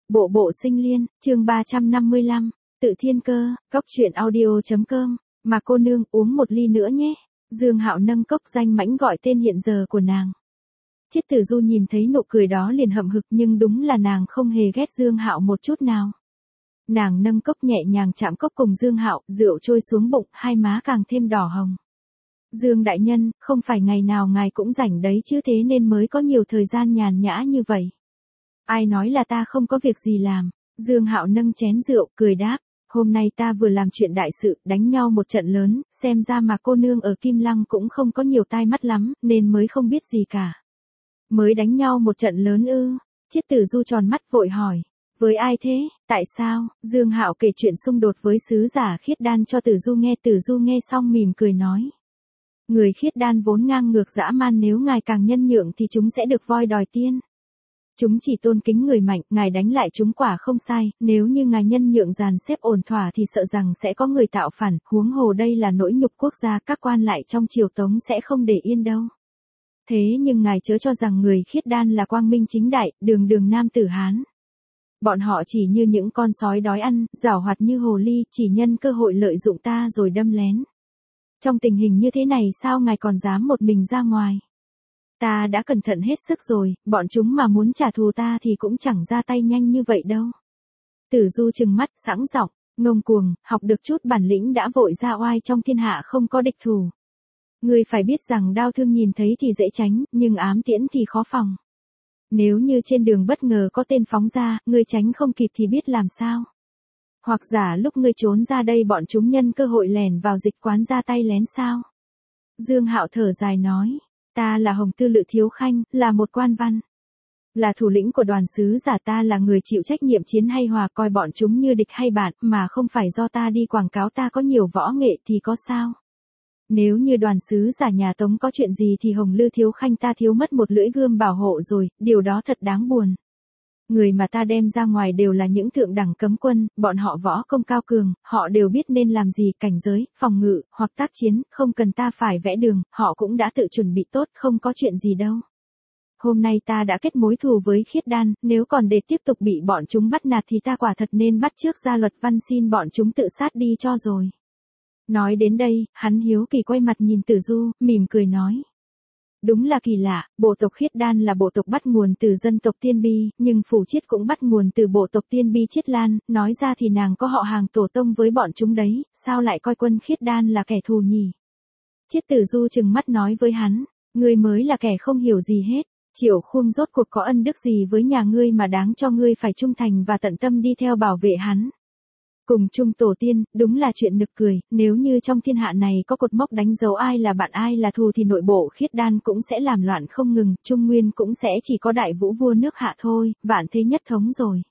Bộ bộ sinh liên, chương 355, tự thiên cơ, cốc truyện audio.com, mà cô nương uống một ly nữa nhé. Dương Hạo nâng cốc danh mãnh gọi tên hiện giờ của nàng. Chiết Tử Du nhìn thấy nụ cười đó liền hậm hực, nhưng đúng là nàng không hề ghét Dương Hạo một chút nào. Nàng nâng cốc nhẹ nhàng chạm cốc cùng Dương Hạo, rượu trôi xuống bụng, hai má càng thêm đỏ hồng. Dương đại nhân, không phải ngày nào ngài cũng rảnh đấy chứ, thế nên mới có nhiều thời gian nhàn nhã như vậy. Ai nói là ta không có việc gì làm? Dương Hạo nâng chén rượu, cười đáp. Hôm nay ta vừa làm chuyện đại sự, đánh nhau một trận lớn, xem ra mà cô nương ở Kim Lăng cũng không có nhiều tai mắt lắm, nên mới không biết gì cả. Mới đánh nhau một trận lớn ư? Chiết Tử Du tròn mắt vội hỏi. Với ai thế? Tại sao? Dương Hạo kể chuyện xung đột với sứ giả Khiết Đan cho Tử Du nghe xong mỉm cười nói. Người Khiết Đan vốn ngang ngược dã man, nếu ngài càng nhân nhượng thì chúng sẽ được voi đòi tiên. Chúng chỉ tôn kính người mạnh, ngài đánh lại chúng quả không sai, nếu như ngài nhân nhượng dàn xếp ổn thỏa thì sợ rằng sẽ có người tạo phản, huống hồ đây là nỗi nhục quốc gia, các quan lại trong triều Tống sẽ không để yên đâu. Thế nhưng ngài chớ cho rằng người Khiết Đan là quang minh chính đại, đường đường nam tử Hán. Bọn họ chỉ như những con sói đói ăn, giảo hoạt như hồ ly, chỉ nhân cơ hội lợi dụng ta rồi đâm lén. Trong tình hình như thế này sao ngài còn dám một mình ra ngoài? Ta đã cẩn thận hết sức rồi, bọn chúng mà muốn trả thù ta thì cũng chẳng ra tay nhanh như vậy đâu. Tử Du trừng mắt, sẵn giọng, ngông cuồng, học được chút bản lĩnh đã vội ra oai, trong thiên hạ không có địch thủ. Ngươi phải biết rằng đao thương nhìn thấy thì dễ tránh, nhưng ám tiễn thì khó phòng. Nếu như trên đường bất ngờ có tên phóng ra, ngươi tránh không kịp thì biết làm sao? Hoặc giả lúc ngươi trốn ra đây bọn chúng nhân cơ hội lẻn vào dịch quán ra tay lén sao? Dương Hạo thở dài nói. Ta là Hồng Tư Lự Thiếu Khanh, là một quan văn. Là thủ lĩnh của đoàn sứ giả, ta là người chịu trách nhiệm chiến hay hòa, coi bọn chúng như địch hay bạn, mà không phải do ta đi quảng cáo ta có nhiều võ nghệ thì có sao. Nếu như đoàn sứ giả nhà Tống có chuyện gì thì Hồng Lư Thiếu Khanh ta thiếu mất một lưỡi gươm bảo hộ rồi, điều đó thật đáng buồn. Người mà ta đem ra ngoài đều là những thượng đẳng cấm quân, bọn họ võ công cao cường, họ đều biết nên làm gì, cảnh giới, phòng ngự, hoặc tác chiến, không cần ta phải vẽ đường, họ cũng đã tự chuẩn bị tốt, không có chuyện gì đâu. Hôm nay ta đã kết mối thù với Khiết Đan, nếu còn để tiếp tục bị bọn chúng bắt nạt thì ta quả thật nên bắt chước ra luật văn xin bọn chúng tự sát đi cho rồi. Nói đến đây, hắn hiếu kỳ quay mặt nhìn Tử Du, mỉm cười nói. Đúng là kỳ lạ, bộ tộc Khiết Đan là bộ tộc bắt nguồn từ dân tộc Tiên Bi, nhưng Phủ Chiết cũng bắt nguồn từ bộ tộc Tiên Bi Chiết Lan, nói ra thì nàng có họ hàng tổ tông với bọn chúng đấy, sao lại coi quân Khiết Đan là kẻ thù nhỉ? Chiết Tử Du trừng mắt nói với hắn, ngươi mới là kẻ không hiểu gì hết, Triệu Khung rốt cuộc có ân đức gì với nhà ngươi mà đáng cho ngươi phải trung thành và tận tâm đi theo bảo vệ hắn. Cùng chung tổ tiên, đúng là chuyện nực cười, nếu như trong thiên hạ này có cột mốc đánh dấu ai là bạn ai là thù thì nội bộ Khiết Đan cũng sẽ làm loạn không ngừng, Trung Nguyên cũng sẽ chỉ có đại vũ vua nước Hạ thôi, vạn thế nhất thống rồi.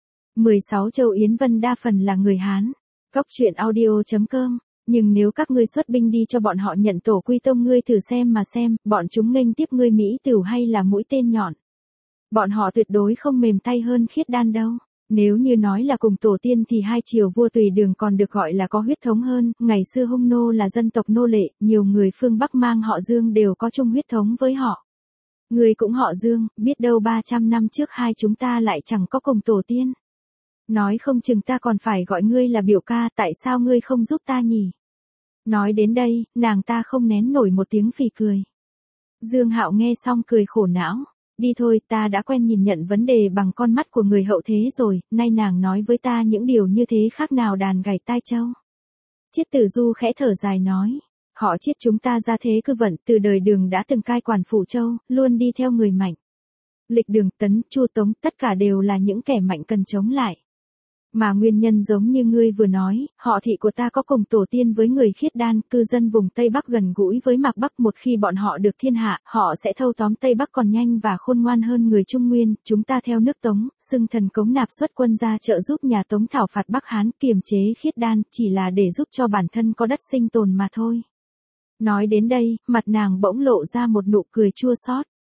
16 châu Yến Vân đa phần là người Hán. Cốc truyện audio.com, nhưng nếu các ngươi xuất binh đi cho bọn họ nhận tổ quy tông, ngươi thử xem mà xem, bọn chúng nghênh tiếp ngươi Mỹ Tửu hay là mũi tên nhọn. Bọn họ tuyệt đối không mềm tay hơn Khiết Đan đâu. Nếu như nói là cùng tổ tiên thì hai triều vua Tùy Đường còn được gọi là có huyết thống hơn, ngày xưa Hung nô là dân tộc nô lệ, nhiều người phương Bắc mang họ Dương đều có chung huyết thống với họ. Người cũng họ Dương, biết đâu 300 năm trước hai chúng ta lại chẳng có cùng tổ tiên. Nói không chừng ta còn phải gọi ngươi là biểu ca, tại sao ngươi không giúp ta nhỉ? Nói đến đây, nàng ta không nén nổi một tiếng phì cười. Dương Hạo nghe xong cười khổ não. Đi thôi, ta đã quen nhìn nhận vấn đề bằng con mắt của người hậu thế rồi, nay nàng nói với ta những điều như thế khác nào đàn gảy tai châu. Chiết Tử Du khẽ thở dài nói, họ Chiết chúng ta ra thế cư vận, từ đời Đường đã từng cai quản Phủ Châu, luôn đi theo người mạnh. Lịch Đường, Tấn, Chu, Tống, tất cả đều là những kẻ mạnh cần chống lại. Mà nguyên nhân giống như ngươi vừa nói, họ thị của ta có cùng tổ tiên với người Khiết Đan, cư dân vùng Tây Bắc gần gũi với Mạc Bắc, một khi bọn họ được thiên hạ, họ sẽ thâu tóm Tây Bắc còn nhanh và khôn ngoan hơn người Trung Nguyên, chúng ta theo nước Tống, xưng thần cống nạp xuất quân ra trợ giúp nhà Tống thảo phạt Bắc Hán, kiềm chế Khiết Đan, chỉ là để giúp cho bản thân có đất sinh tồn mà thôi. Nói đến đây, mặt nàng bỗng lộ ra một nụ cười chua xót.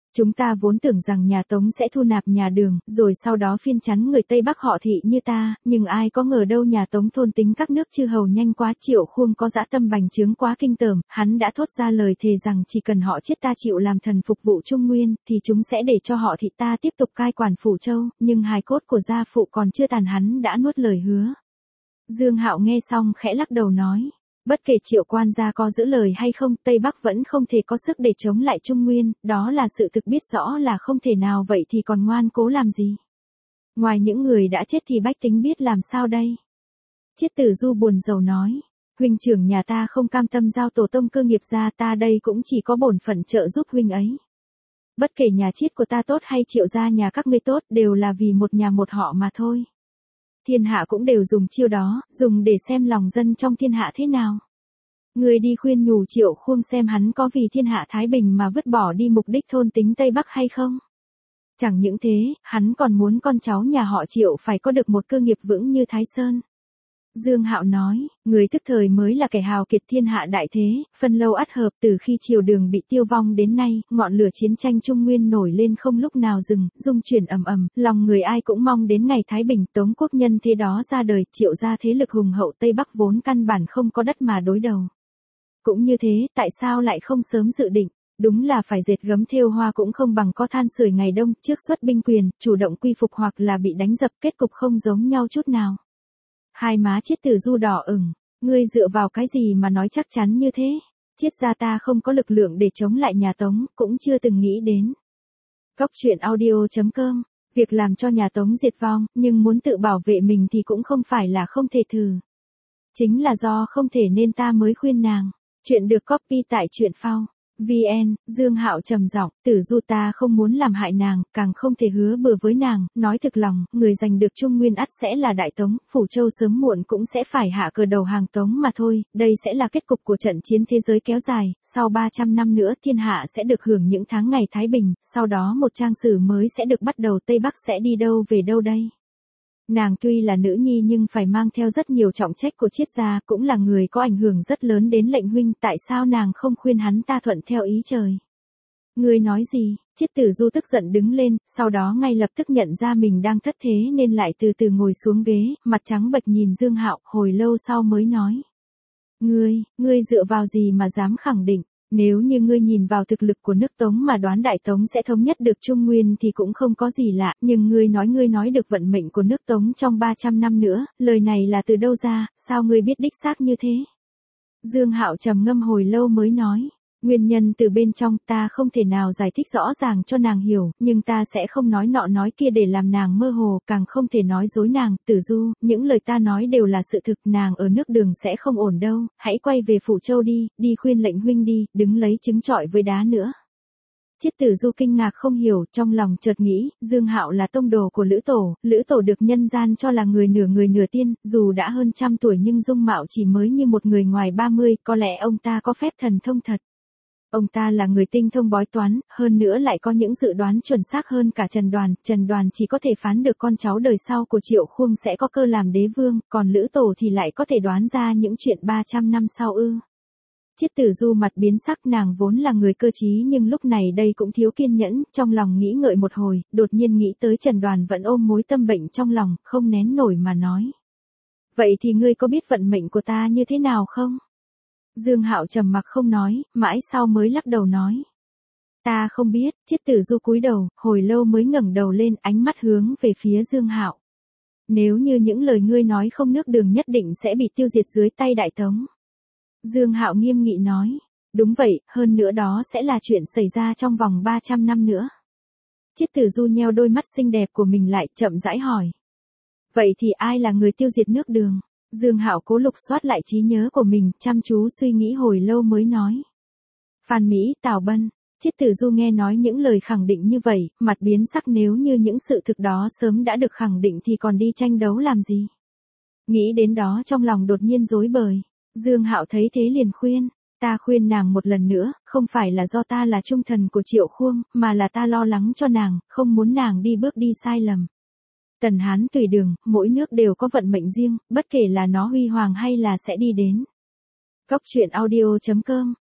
Chúng ta vốn tưởng rằng nhà Tống sẽ thu nạp nhà Đường, rồi sau đó phiên chắn người Tây Bắc họ Thị như ta, nhưng ai có ngờ đâu nhà Tống thôn tính các nước chư hầu nhanh quá. Triệu Khuông có dã tâm bành trướng quá kinh tởm, hắn đã thốt ra lời thề rằng chỉ cần họ chết ta chịu làm thần phục vụ Trung Nguyên, thì chúng sẽ để cho họ Thị ta tiếp tục cai quản Phủ Châu, nhưng hài cốt của gia phụ còn chưa tàn hắn đã nuốt lời hứa. Dương Hạo nghe xong khẽ lắc đầu nói. Bất kể Triệu quan gia có giữ lời hay không, Tây Bắc vẫn không thể có sức để chống lại Trung Nguyên, đó là sự thực biết rõ là không thể nào, vậy thì còn ngoan cố làm gì? Ngoài những người đã chết thì bách tính biết làm sao đây? Chiết Tử Du buồn rầu nói, huynh trưởng nhà ta không cam tâm giao tổ tông cơ nghiệp ra, ta đây cũng chỉ có bổn phận trợ giúp huynh ấy. Bất kể nhà Chiết của ta tốt hay Triệu gia nhà các ngươi tốt, đều là vì một nhà một họ mà thôi. Thiên hạ cũng đều dùng chiêu đó, dùng để xem lòng dân trong thiên hạ thế nào. Người đi khuyên nhủ Triệu Khuông xem hắn có vì thiên hạ thái bình mà vứt bỏ đi mục đích thôn tính Tây Bắc hay không. Chẳng những thế, hắn còn muốn con cháu nhà họ Triệu phải có được một cơ nghiệp vững như Thái Sơn. Dương Hạo nói, người tức thời mới là kẻ hào kiệt thiên hạ đại thế, phân lâu ắt hợp. Từ khi triều Đường bị tiêu vong đến nay, ngọn lửa chiến tranh Trung Nguyên nổi lên không lúc nào dừng, dung chuyển ầm ầm, lòng người ai cũng mong đến ngày thái bình. Tống quốc nhân thế đó ra đời, Triệu gia thế lực hùng hậu Tây Bắc vốn căn bản không có đất mà đối đầu. Cũng như thế, tại sao lại không sớm dự định? Đúng là phải dệt gấm thêu hoa cũng không bằng có than sưởi ngày đông, trước xuất binh quyền, chủ động quy phục hoặc là bị đánh dập, kết cục không giống nhau chút nào. Hai má Chiết Tử Du đỏ ửng, ngươi dựa vào cái gì mà nói chắc chắn như thế? Chiết gia ta không có lực lượng để chống lại nhà Tống, cũng chưa từng nghĩ đến. Cóc truyện audio.com, việc làm cho nhà Tống diệt vong, nhưng muốn tự bảo vệ mình thì cũng không phải là không thể thử. Chính là do không thể nên ta mới khuyên nàng. Chuyện được copy tại truyện phao. VN, Dương Hạo trầm giọng, Tử Du ta không muốn làm hại nàng, càng không thể hứa bừa với nàng, nói thực lòng, người giành được Trung Nguyên ắt sẽ là Đại Tống, Phủ Châu sớm muộn cũng sẽ phải hạ cờ đầu hàng Tống mà thôi, đây sẽ là kết cục của trận chiến thế giới kéo dài, sau 300 năm nữa thiên hạ sẽ được hưởng những tháng ngày thái bình, sau đó một trang sử mới sẽ được bắt đầu, Tây Bắc sẽ đi đâu về đâu đây? Nàng tuy là nữ nhi nhưng phải mang theo rất nhiều trọng trách của Chiết gia, cũng là người có ảnh hưởng rất lớn đến lệnh huynh, tại sao nàng không khuyên hắn ta thuận theo ý trời? Ngươi nói gì? Chiết Tử Du tức giận đứng lên, sau đó ngay lập tức nhận ra mình đang thất thế nên lại từ từ ngồi xuống ghế, mặt trắng bệch nhìn Dương Hạo, hồi lâu sau mới nói. Ngươi dựa vào gì mà dám khẳng định? Nếu như ngươi nhìn vào thực lực của nước Tống mà đoán Đại Tống sẽ thống nhất được Trung Nguyên thì cũng không có gì lạ, nhưng ngươi nói được vận mệnh của nước Tống trong 300 năm nữa, lời này là từ đâu ra, sao ngươi biết đích xác như thế? Dương Hạo trầm ngâm hồi lâu mới nói, nguyên nhân từ bên trong ta không thể nào giải thích rõ ràng cho nàng hiểu, nhưng ta sẽ không nói nọ nói kia để làm nàng mơ hồ, càng không thể nói dối nàng. Tử Du, những lời ta nói đều là sự thực, nàng ở nước Đường sẽ không ổn đâu, hãy quay về Phủ Châu đi khuyên lệnh huynh đi, đừng lấy trứng trọi với đá nữa. Chiết Tử Du kinh ngạc không hiểu, trong lòng chợt nghĩ, Dương Hạo là tông đồ của Lữ Tổ được nhân gian cho là người nửa tiên, dù đã hơn 100 tuổi nhưng dung mạo chỉ mới như một người ngoài 30, có lẽ ông ta có phép thần thông thật. Ông ta là người tinh thông bói toán, hơn nữa lại có những dự đoán chuẩn xác hơn cả Trần Đoàn chỉ có thể phán được con cháu đời sau của Triệu Khuông sẽ có cơ làm đế vương, còn Lữ Tổ thì lại có thể đoán ra những chuyện 300 năm sau ư. Chiết Tử Du mặt biến sắc, nàng vốn là người cơ trí nhưng lúc này đây cũng thiếu kiên nhẫn, trong lòng nghĩ ngợi một hồi, đột nhiên nghĩ tới Trần Đoàn vẫn ôm mối tâm bệnh trong lòng, không nén nổi mà nói. Vậy thì ngươi có biết vận mệnh của ta như thế nào không? Dương Hạo trầm mặc không nói, mãi sau mới lắc đầu nói. Ta không biết. Chiết Tử Du cúi đầu, hồi lâu mới ngẩng đầu lên, ánh mắt hướng về phía Dương Hạo. Nếu như những lời ngươi nói không, nước Đường nhất định sẽ bị tiêu diệt dưới tay Đại Tống. Dương Hạo nghiêm nghị nói. Đúng vậy, hơn nữa đó sẽ là chuyện xảy ra trong vòng 300 năm nữa. Chiết Tử Du nheo đôi mắt xinh đẹp của mình lại, chậm rãi hỏi. Vậy thì ai là người tiêu diệt nước Đường? Dương Hạo cố lục soát lại trí nhớ của mình, chăm chú suy nghĩ hồi lâu mới nói. Phan Mỹ, Tào Bân. Chiết Tử Du nghe nói những lời khẳng định như vậy, mặt biến sắc, nếu như những sự thực đó sớm đã được khẳng định thì còn đi tranh đấu làm gì? Nghĩ đến đó trong lòng đột nhiên rối bời. Dương Hạo thấy thế liền khuyên. Ta khuyên nàng một lần nữa, không phải là do ta là trung thần của Triệu Khuông, mà là ta lo lắng cho nàng, không muốn nàng đi bước đi sai lầm. Tần Hán tùy đường, mỗi nước đều có vận mệnh riêng, bất kể là nó huy hoàng hay là sẽ đi đến. Cóc truyện audio.com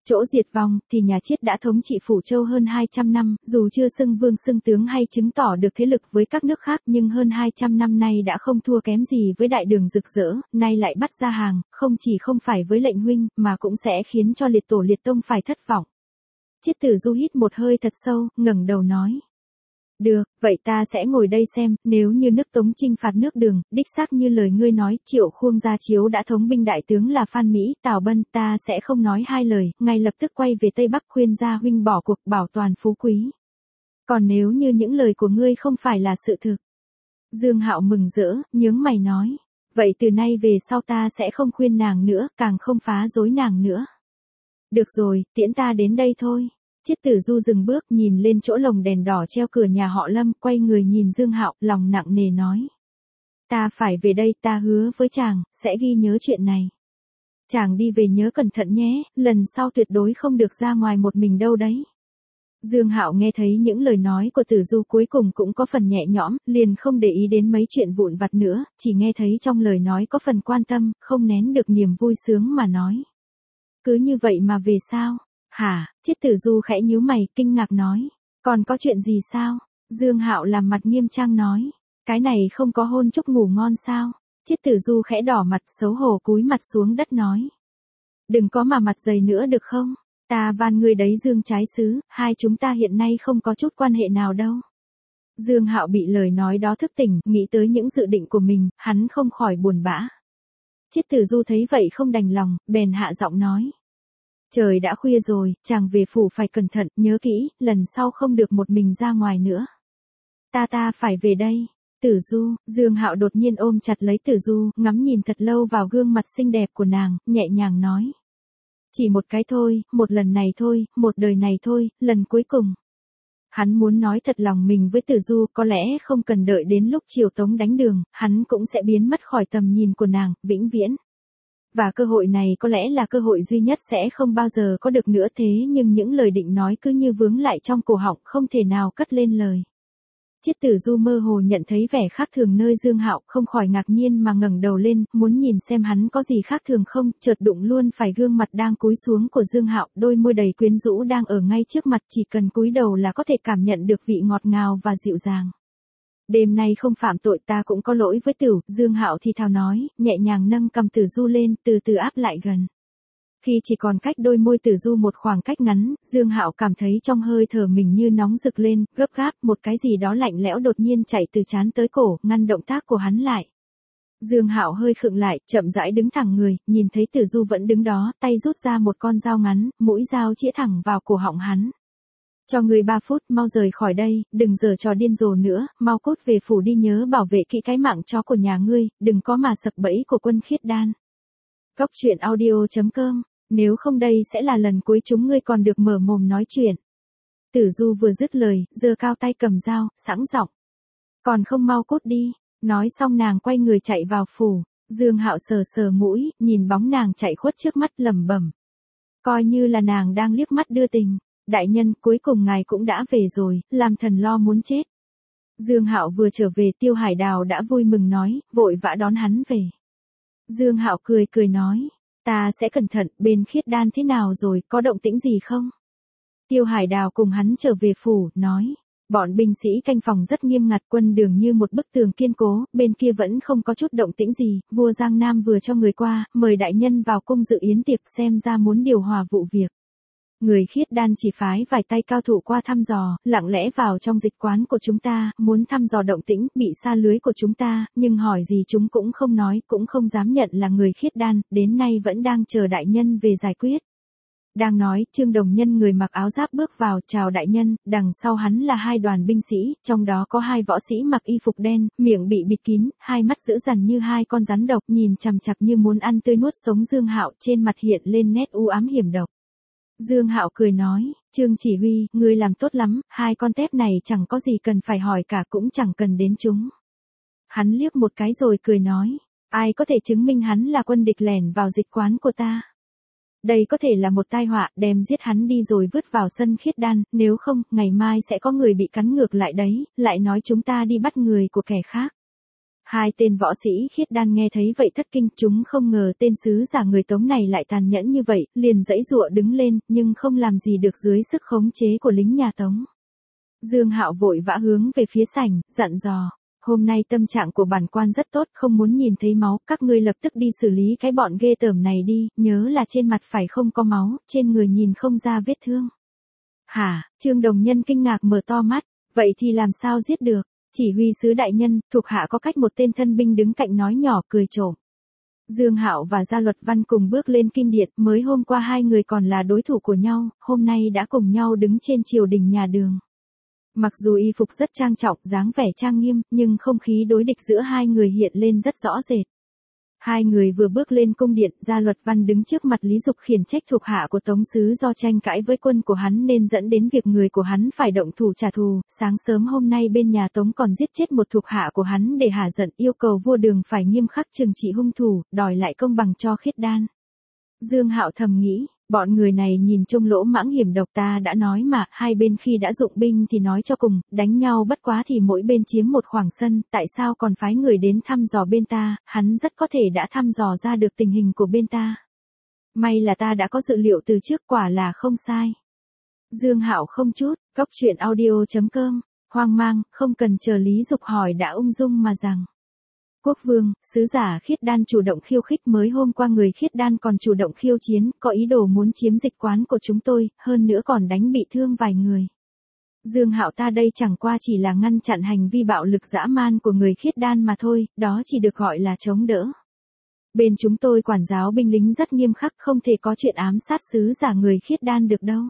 Chỗ diệt vong thì nhà Chiết đã thống trị Phủ Châu hơn 200 năm, dù chưa xưng vương xưng tướng hay chứng tỏ được thế lực với các nước khác nhưng hơn 200 năm nay đã không thua kém gì với Đại Đường rực rỡ, nay lại bắt ra hàng, không chỉ không phải với lệnh huynh mà cũng sẽ khiến cho liệt tổ liệt tông phải thất vọng. Chiết Tử Du hít một hơi thật sâu, ngẩng đầu nói. Được, vậy ta sẽ ngồi đây xem, nếu như nước Tống chinh phạt nước Đường, đích xác như lời ngươi nói, Triệu Khuông Gia Chiếu đã thống binh đại tướng là Phan Mỹ, Tào Bân, ta sẽ không nói hai lời, ngay lập tức quay về Tây Bắc khuyên gia huynh bỏ cuộc bảo toàn phú quý. Còn nếu như những lời của ngươi không phải là sự thực. Dương Hạo mừng rỡ, nhướng mày nói, vậy từ nay về sau ta sẽ không khuyên nàng nữa, càng không phá rối nàng nữa. Được rồi, tiễn ta đến đây thôi. Chiết Tử Du dừng bước, nhìn lên chỗ lồng đèn đỏ treo cửa nhà họ Lâm, quay người nhìn Dương Hạo, lòng nặng nề nói. Ta phải về đây, ta hứa với chàng, sẽ ghi nhớ chuyện này. Chàng đi về nhớ cẩn thận nhé, lần sau tuyệt đối không được ra ngoài một mình đâu đấy. Dương Hạo nghe thấy những lời nói của Tử Du cuối cùng cũng có phần nhẹ nhõm, liền không để ý đến mấy chuyện vụn vặt nữa, chỉ nghe thấy trong lời nói có phần quan tâm, không nén được niềm vui sướng mà nói. Cứ như vậy mà về sao? Hả? Chiết Tử Du khẽ nhíu mày, kinh ngạc nói. Còn có chuyện gì sao? Dương Hạo làm mặt nghiêm trang nói. Cái này không có hôn chúc ngủ ngon sao? Chiết Tử Du khẽ đỏ mặt, xấu hổ cúi mặt xuống đất nói. Đừng có mà mặt dày nữa được không? Ta van ngươi đấy Dương Trái Sứ, hai chúng ta hiện nay không có chút quan hệ nào đâu. Dương Hạo bị lời nói đó thức tỉnh, nghĩ tới những dự định của mình, hắn không khỏi buồn bã. Chiết Tử Du thấy vậy không đành lòng, bèn hạ giọng nói. Trời đã khuya rồi, chàng về phủ phải cẩn thận, nhớ kỹ, lần sau không được một mình ra ngoài nữa. Ta phải về đây. Tử Du, Dương Hạo đột nhiên ôm chặt lấy Tử Du, ngắm nhìn thật lâu vào gương mặt xinh đẹp của nàng, nhẹ nhàng nói. Chỉ một cái thôi, một lần này thôi, một đời này thôi, lần cuối cùng. Hắn muốn nói thật lòng mình với Tử Du, có lẽ không cần đợi đến lúc Triều Tống đánh Đường, hắn cũng sẽ biến mất khỏi tầm nhìn của nàng, vĩnh viễn. Và cơ hội này có lẽ là cơ hội duy nhất sẽ không bao giờ có được nữa, thế nhưng những lời định nói cứ như vướng lại trong cổ họng, không thể nào cất lên lời. Chiết Tử Du mơ hồ nhận thấy vẻ khác thường nơi Dương Hạo, không khỏi ngạc nhiên mà ngẩng đầu lên, muốn nhìn xem hắn có gì khác thường không, chợt đụng luôn phải gương mặt đang cúi xuống của Dương Hạo, đôi môi đầy quyến rũ đang ở ngay trước mặt, chỉ cần cúi đầu là có thể cảm nhận được vị ngọt ngào và dịu dàng. Đêm nay không phạm tội ta cũng có lỗi với Tửu, Dương Hạo thì thào nói, nhẹ nhàng nâng cầm Tử Du lên, từ từ áp lại gần. Khi chỉ còn cách đôi môi Tử Du một khoảng cách ngắn, Dương Hạo cảm thấy trong hơi thở mình như nóng rực lên, gấp gáp, một cái gì đó lạnh lẽo đột nhiên chạy từ trán tới cổ, ngăn động tác của hắn lại. Dương Hạo hơi khựng lại, chậm rãi đứng thẳng người, nhìn thấy Tử Du vẫn đứng đó, tay rút ra một con dao ngắn, mũi dao chĩa thẳng vào cổ họng hắn. Cho ngươi 3 phút, mau rời khỏi đây, đừng giở trò điên rồ nữa, mau cút về phủ đi, nhớ bảo vệ kỹ cái mạng chó của nhà ngươi, đừng có mà sập bẫy của Quân Khiết Đan. Góc truyện audio.com, nếu không đây sẽ là lần cuối chúng ngươi còn được mở mồm nói chuyện. Tử Du vừa dứt lời, giơ cao tay cầm dao, sẵn giọng. Còn không mau cút đi, nói xong nàng quay người chạy vào phủ. Dương Hạo sờ sờ mũi, nhìn bóng nàng chạy khuất trước mắt lẩm bẩm. Coi như là nàng đang liếc mắt đưa tình. Đại nhân, cuối cùng ngài cũng đã về rồi, làm thần lo muốn chết. Dương Hạo vừa trở về, Tiêu Hải Đào đã vui mừng nói, vội vã đón hắn về. Dương Hạo cười cười nói, ta sẽ cẩn thận, bên Khiết Đan thế nào rồi, có động tĩnh gì không? Tiêu Hải Đào cùng hắn trở về phủ, nói, bọn binh sĩ canh phòng rất nghiêm ngặt, quân đường như một bức tường kiên cố, bên kia vẫn không có chút động tĩnh gì, vua Giang Nam vừa cho người qua, mời đại nhân vào cung dự yến tiệc, xem ra muốn điều hòa vụ việc. Người Khiết Đan chỉ phái vài tay cao thủ qua thăm dò, lặng lẽ vào trong dịch quán của chúng ta, muốn thăm dò động tĩnh, bị sa lưới của chúng ta, nhưng hỏi gì chúng cũng không nói, cũng không dám nhận là người Khiết Đan, đến nay vẫn đang chờ đại nhân về giải quyết. Đang nói, Trương Đồng Nhân người mặc áo giáp bước vào, chào đại nhân, đằng sau hắn là 2 đoàn binh sĩ, trong đó có 2 võ sĩ mặc y phục đen, miệng bị bịt kín, 2 mắt dữ dằn như 2 con rắn độc, nhìn chằm chằm như muốn ăn tươi nuốt sống Dương Hạo, trên mặt hiện lên nét u ám hiểm độc. Dương Hạo cười nói, Trương chỉ huy, ngươi làm tốt lắm, 2 con tép này chẳng có gì cần phải hỏi cả, cũng chẳng cần đến chúng. Hắn liếc một cái rồi cười nói, ai có thể chứng minh hắn là quân địch lẻn vào dịch quán của ta? Đây có thể là một tai họa, đem giết hắn đi rồi vứt vào sân Khiết Đan, nếu không, ngày mai sẽ có người bị cắn ngược lại đấy, lại nói chúng ta đi bắt người của kẻ khác. Hai tên võ sĩ khiết đan nghe thấy vậy thất kinh, chúng không ngờ tên sứ giả người Tống này lại tàn nhẫn như vậy, liền giãy giụa đứng lên, nhưng không làm gì được dưới sức khống chế của lính nhà Tống. Dương Hạo vội vã hướng về phía sảnh, dặn dò, hôm nay tâm trạng của bản quan rất tốt, không muốn nhìn thấy máu, các ngươi lập tức đi xử lý cái bọn ghê tởm này đi, nhớ là trên mặt phải không có máu, trên người nhìn không ra vết thương. Hả? Trương Đồng Nhân kinh ngạc mở to mắt, vậy thì làm sao giết được? Chỉ huy sứ đại nhân, thuộc hạ có cách, một tên thân binh đứng cạnh nói nhỏ cười trộm. Dương Hạo và Gia Luật Văn cùng bước lên kim điện, mới hôm qua hai người còn là đối thủ của nhau, hôm nay đã cùng nhau đứng trên triều đình nhà Đường. Mặc dù y phục rất trang trọng, dáng vẻ trang nghiêm, nhưng không khí đối địch giữa hai người hiện lên rất rõ rệt. Hai người vừa bước lên cung điện, Gia Luật Văn đứng trước mặt Lý Dục khiển trách thuộc hạ của Tống sứ do tranh cãi với quân của hắn nên dẫn đến việc người của hắn phải động thủ trả thù. Sáng sớm hôm nay bên nhà Tống còn giết chết một thuộc hạ của hắn để hả giận, yêu cầu vua Đường phải nghiêm khắc trừng trị hung thủ, đòi lại công bằng cho khiết đan. Dương Hạo thầm nghĩ, bọn người này nhìn trông lỗ mãng hiểm độc, ta đã nói mà, hai bên khi đã dụng binh thì nói cho cùng, đánh nhau bất quá thì mỗi bên chiếm một khoảng sân, tại sao còn phái người đến thăm dò bên ta, hắn rất có thể đã thăm dò ra được tình hình của bên ta. May là ta đã có dự liệu từ trước, quả là không sai. Dương Hạo không chút, Cóc Truyện Audio.com, hoang mang, không cần chờ Lý Dục hỏi đã ung dung mà rằng. Quốc vương, sứ giả khiết đan chủ động khiêu khích, mới hôm qua người khiết đan còn chủ động khiêu chiến, có ý đồ muốn chiếm dịch quán của chúng tôi, hơn nữa còn đánh bị thương vài người. Dương Hạo, ta đây chẳng qua chỉ là ngăn chặn hành vi bạo lực dã man của người khiết đan mà thôi, đó chỉ được gọi là chống đỡ. Bên chúng tôi quản giáo binh lính rất nghiêm khắc, không thể có chuyện ám sát sứ giả người khiết đan được đâu.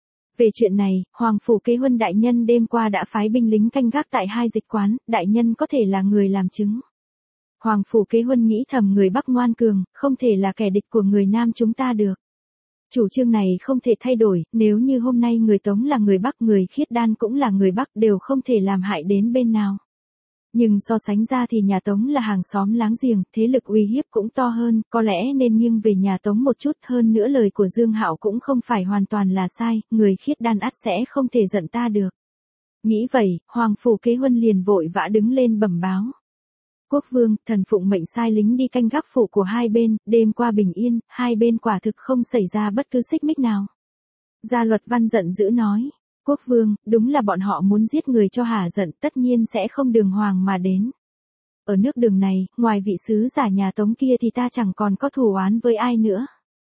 Về chuyện này, Hoàng Phủ Kế Huân đại nhân đêm qua đã phái binh lính canh gác tại hai dịch quán, đại nhân có thể là người làm chứng. Hoàng Phủ Kế Huân nghĩ thầm, người Bắc ngoan cường, không thể là kẻ địch của người Nam chúng ta được. Chủ trương này không thể thay đổi, nếu như hôm nay người Tống là người Bắc, người khiết đan cũng là người Bắc, đều không thể làm hại đến bên nào. Nhưng so sánh ra thì nhà Tống là hàng xóm láng giềng, thế lực uy hiếp cũng to hơn, có lẽ nên nghiêng về nhà Tống một chút. Hơn nữa lời của Dương Hạo cũng không phải hoàn toàn là sai, người khiết đan ắt sẽ không thể giận ta được. Nghĩ vậy, Hoàng Phủ Kế Huân liền vội vã đứng lên bẩm báo. Quốc vương, thần phụng mệnh sai lính đi canh gác phủ của hai bên, đêm qua bình yên, hai bên quả thực không xảy ra bất cứ xích mích nào. Gia Luật Văn giận dữ nói, quốc vương, đúng là bọn họ muốn giết người cho hả giận, tất nhiên sẽ không đường hoàng mà đến. Ở nước Đường này, ngoài vị sứ giả nhà Tống kia thì ta chẳng còn có thù oán với ai nữa.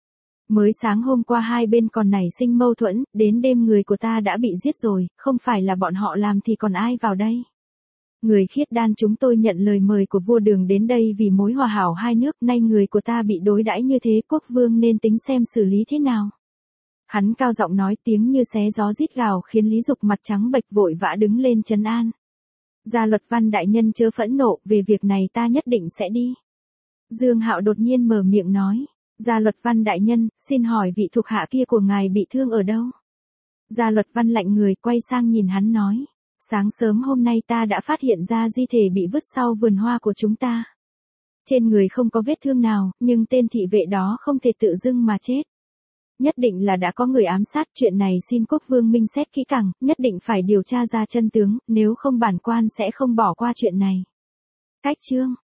Mới sáng hôm qua hai bên còn nảy sinh mâu thuẫn, đến đêm người của ta đã bị giết rồi, không phải là bọn họ làm thì còn ai vào đây. Người khiết đan chúng tôi nhận lời mời của vua Đường đến đây vì mối hòa hảo hai nước, nay người của ta bị đối đãi như thế, quốc vương nên tính xem xử lý thế nào. Hắn cao giọng nói, tiếng như xé gió rít gào khiến Lý Dục mặt trắng bệch, vội vã đứng lên trấn an. Gia Luật Văn đại nhân chớ phẫn nộ, về việc này ta nhất định sẽ đi. Dương Hạo đột nhiên mở miệng nói, Gia Luật Văn đại nhân, xin hỏi vị thuộc hạ kia của ngài bị thương ở đâu? Gia Luật Văn lạnh người, quay sang nhìn hắn nói. Sáng sớm hôm nay ta đã phát hiện ra di thể bị vứt sau vườn hoa của chúng ta. Trên người không có vết thương nào, nhưng tên thị vệ đó không thể tự dưng mà chết. Nhất định là đã có người ám sát, chuyện này xin quốc vương minh xét kỹ càng, nhất định phải điều tra ra chân tướng, nếu không bản quan sẽ không bỏ qua chuyện này. Cách chương